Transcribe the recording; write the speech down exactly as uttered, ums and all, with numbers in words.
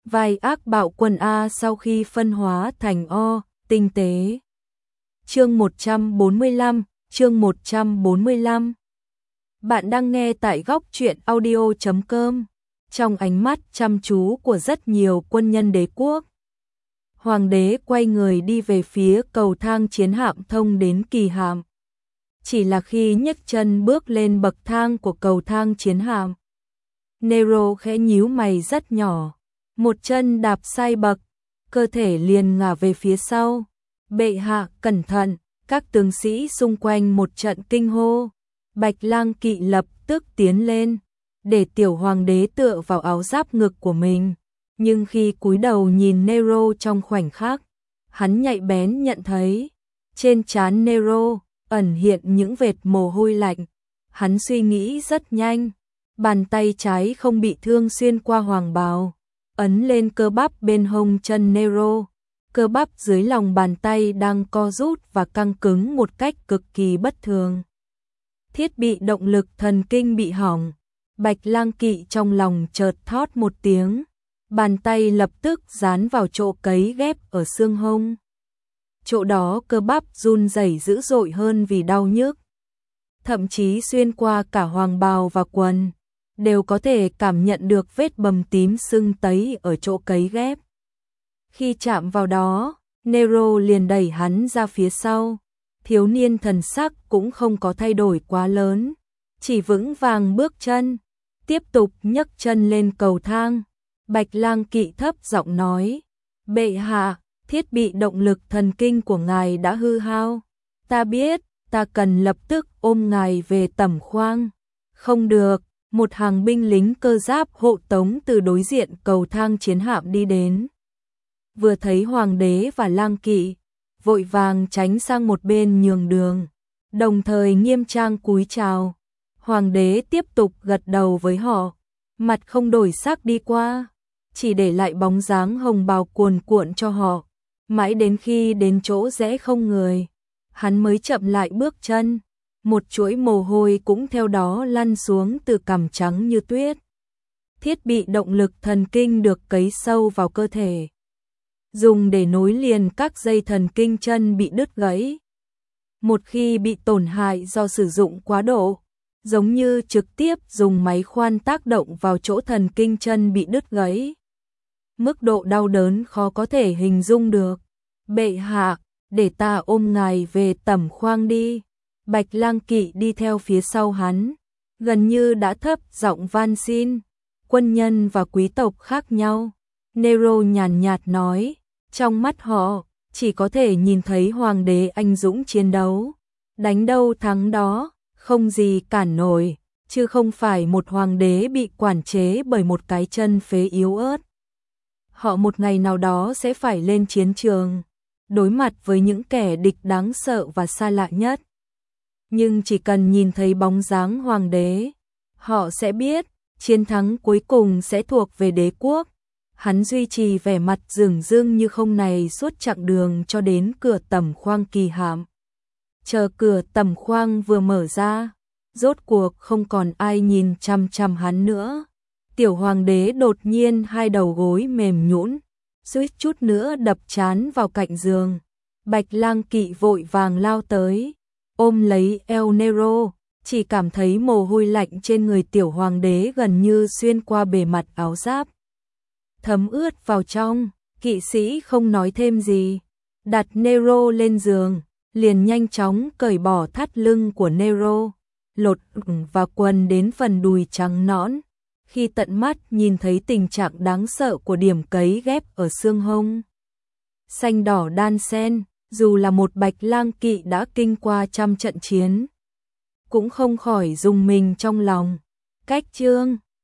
vai ác bạo quân A sau khi phân hóa thành O, tinh tế. Chương một trăm bốn mươi lăm, chương một trăm bốn mươi lăm. Bạn đang nghe tại góc truyện audio chấm com. Trong ánh mắt chăm chú của rất nhiều quân nhân đế quốc, hoàng đế quay người đi về phía cầu thang chiến hạm thông đến kỳ hạm. Chỉ là khi nhấc chân bước lên bậc thang của cầu thang chiến hạm, Nero khẽ nhíu mày rất nhỏ, một chân đạp sai bậc, cơ thể liền ngả về phía sau. Bệ hạ cẩn thận, các tướng sĩ xung quanh một trận kinh hô. Bạch Lang Kỵ lập tức tiến lên, để tiểu hoàng đế tựa vào áo giáp ngực của mình. Nhưng khi cúi đầu nhìn Nero trong khoảnh khắc, hắn nhạy bén nhận thấy trên trán Nero ẩn hiện những vệt mồ hôi lạnh. Hắn suy nghĩ rất nhanh, bàn tay trái không bị thương xuyên qua hoàng bào, ấn lên cơ bắp bên hông chân Nero. Cơ bắp dưới lòng bàn tay đang co rút và căng cứng một cách cực kỳ bất thường. Thiết bị động lực thần kinh bị hỏng. Bạch Lang Kỵ trong lòng chợt thót một tiếng, bàn tay lập tức dán vào chỗ cấy ghép ở xương hông. Chỗ đó cơ bắp run rẩy dữ dội hơn vì đau nhức. Thậm chí xuyên qua cả hoàng bào và quần, đều có thể cảm nhận được vết bầm tím sưng tấy ở chỗ cấy ghép. Khi chạm vào đó, Nero liền đẩy hắn ra phía sau. Thiếu niên thần sắc cũng không có thay đổi quá lớn, chỉ vững vàng bước chân, tiếp tục nhấc chân lên cầu thang. Bạch Lang Kỵ thấp giọng nói: "Bệ hạ, thiết bị động lực thần kinh của ngài đã hư hao. Ta biết, ta cần lập tức ôm ngài về Tẩm Khoang." "Không được." Một hàng binh lính cơ giáp hộ tống từ đối diện cầu thang chiến hạm đi đến. Vừa thấy hoàng đế và Lang Kỵ, vội vàng tránh sang một bên nhường đường, đồng thời nghiêm trang cúi chào. Hoàng đế tiếp tục gật đầu với họ, mặt không đổi sắc đi qua, chỉ để lại bóng dáng hồng bào cuồn cuộn cho họ. Mãi đến khi đến chỗ rẽ không người, hắn mới chậm lại bước chân, một chuỗi mồ hôi cũng theo đó lăn xuống từ cằm trắng như tuyết. Thiết bị động lực thần kinh được cấy sâu vào cơ thể, dùng để nối liền các dây thần kinh chân bị đứt gãy. Một khi bị tổn hại do sử dụng quá độ, giống như trực tiếp dùng máy khoan tác động vào chỗ thần kinh chân bị đứt gãy, mức độ đau đớn khó có thể hình dung được. "Bệ hạ, để ta ôm ngài về Tẩm Khoang đi." Bạch Lang Kỵ đi theo phía sau hắn, gần như đã thấp giọng van xin. Quân nhân và quý tộc khác nhau, Nero nhàn nhạt nói, trong mắt họ chỉ có thể nhìn thấy hoàng đế anh dũng chiến đấu, đánh đâu thắng đó, không gì cản nổi, chứ không phải một hoàng đế bị quản chế bởi một cái chân phế yếu ớt. Họ một ngày nào đó sẽ phải lên chiến trường, đối mặt với những kẻ địch đáng sợ và xa lạ nhất. Nhưng chỉ cần nhìn thấy bóng dáng hoàng đế, họ sẽ biết chiến thắng cuối cùng sẽ thuộc về đế quốc. Hắn duy trì vẻ mặt dửng dưng như không này suốt chặng đường cho đến cửa Tẩm Khoang kỳ hạm. Chờ cửa Tẩm Khoang vừa mở ra, rốt cuộc không còn ai nhìn chằm chằm hắn nữa. Tiểu hoàng đế đột nhiên hai đầu gối mềm nhũn, suýt chút nữa đập trán vào cạnh giường. Bạch Lang Kỵ vội vàng lao tới, ôm lấy eo Nero, chỉ cảm thấy mồ hôi lạnh trên người tiểu hoàng đế gần như xuyên qua bề mặt áo giáp, thấm ướt vào trong. Kỵ sĩ không nói thêm gì, đặt Nero lên giường, liền nhanh chóng cởi bỏ thắt lưng của Nero, lột và quần đến phần đùi trắng nõn. Khi tận mắt nhìn thấy tình trạng đáng sợ của điểm cấy ghép ở xương hông xanh đỏ đan xen, dù là một Bạch Lang Kỵ đã kinh qua trăm trận chiến, cũng không khỏi rùng mình trong lòng. Cách chương